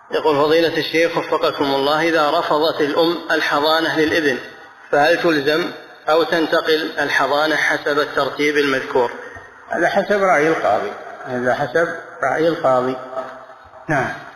يقول فضيلة الشيخ وفقكم الله، إذا رفضت الأم الحضانة للابن فهل تلزم أو تنتقل الحضانة حسب الترتيب المذكور؟ هذا حسب رأي القاضي. نعم.